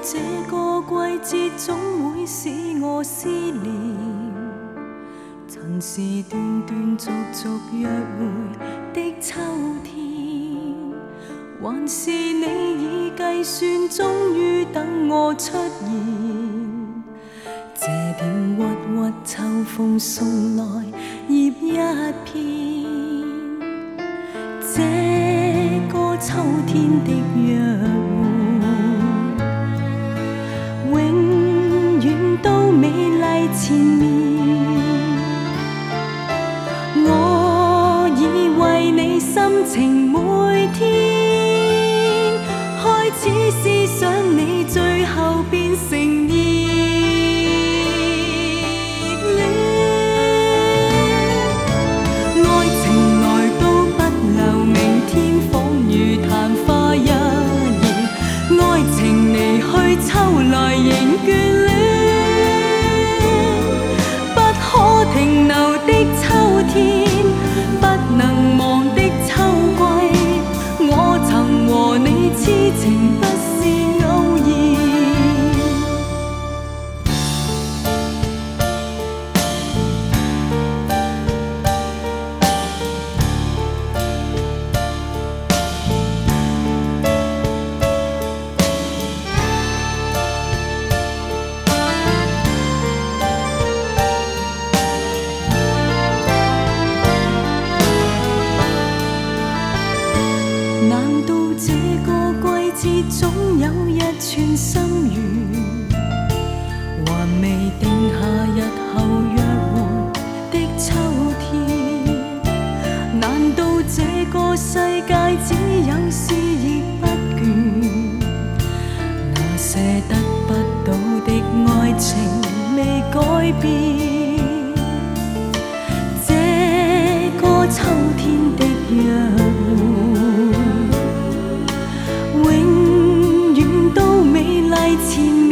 这个季节总会使我思念，曾是断断续续约会的秋天，还是你已计算，终于等我出现？这点郁郁秋风送来叶一片，这个秋天的约会，永远都美丽缠绵。我已为你心情每天，开始思想你，最后变成热恋。爱情来到不留明天，仿如昙花一现；爱情离去，秋来仍眷恋。不可停留的秋天，不能忘的秋季，我曾和你痴情，不是偶然。难道这个季节总有一串心愿，还未定下日后约会的秋天？难道这个世界只有诗亦不倦？那些得不到的爱情未改變，這個秋天的約會，永遠都美麗纏綿。